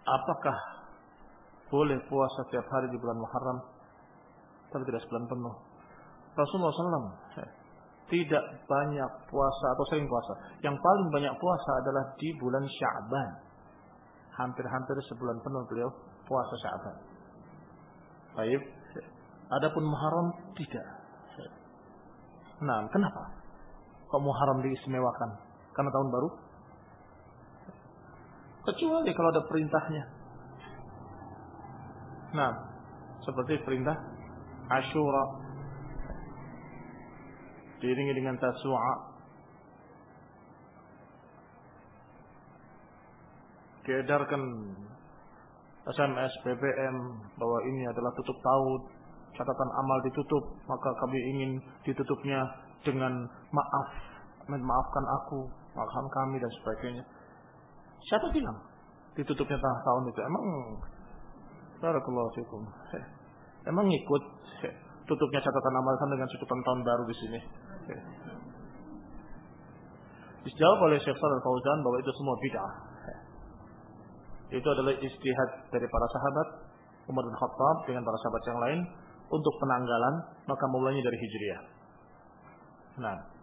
apakah boleh puasa setiap hari di bulan Muharram tapi tidak sebulan penuh? Rasulullah SAW tidak banyak puasa atau sering puasa. Yang paling banyak puasa adalah di bulan Sya'ban. Hampir-hampir sebulan penuh beliau puasa Sya'ban. Baik. Adapun Muharram tidak. Nah, kenapa? Kok Muharram diistimewakan? Karena tahun baru? Kecuali kalau ada perintahnya. Nah, seperti perintah Asyura diiringi dengan Tasu'a, diedarkan SMS, BBM bahwa ini adalah tutup tahun, catatan amal ditutup, maka kami ingin ditutupnya dengan maaf, maafkan aku, maafkan kami dan sebagainya. Siapa bilang ditutupnya tahun itu? Emang barakallahu fikum. Emang ikut tutupnya catatan amal dengan tutupan tahun baru di sini? Dijawab oleh Syekh Shalih Al-Fauzan bahwa itu semua bid'ah. Itu adalah ijtihad dari para sahabat Umar bin Khattab dengan para sahabat yang lain untuk penanggalan, maka mulainya dari Hijriah. Nah,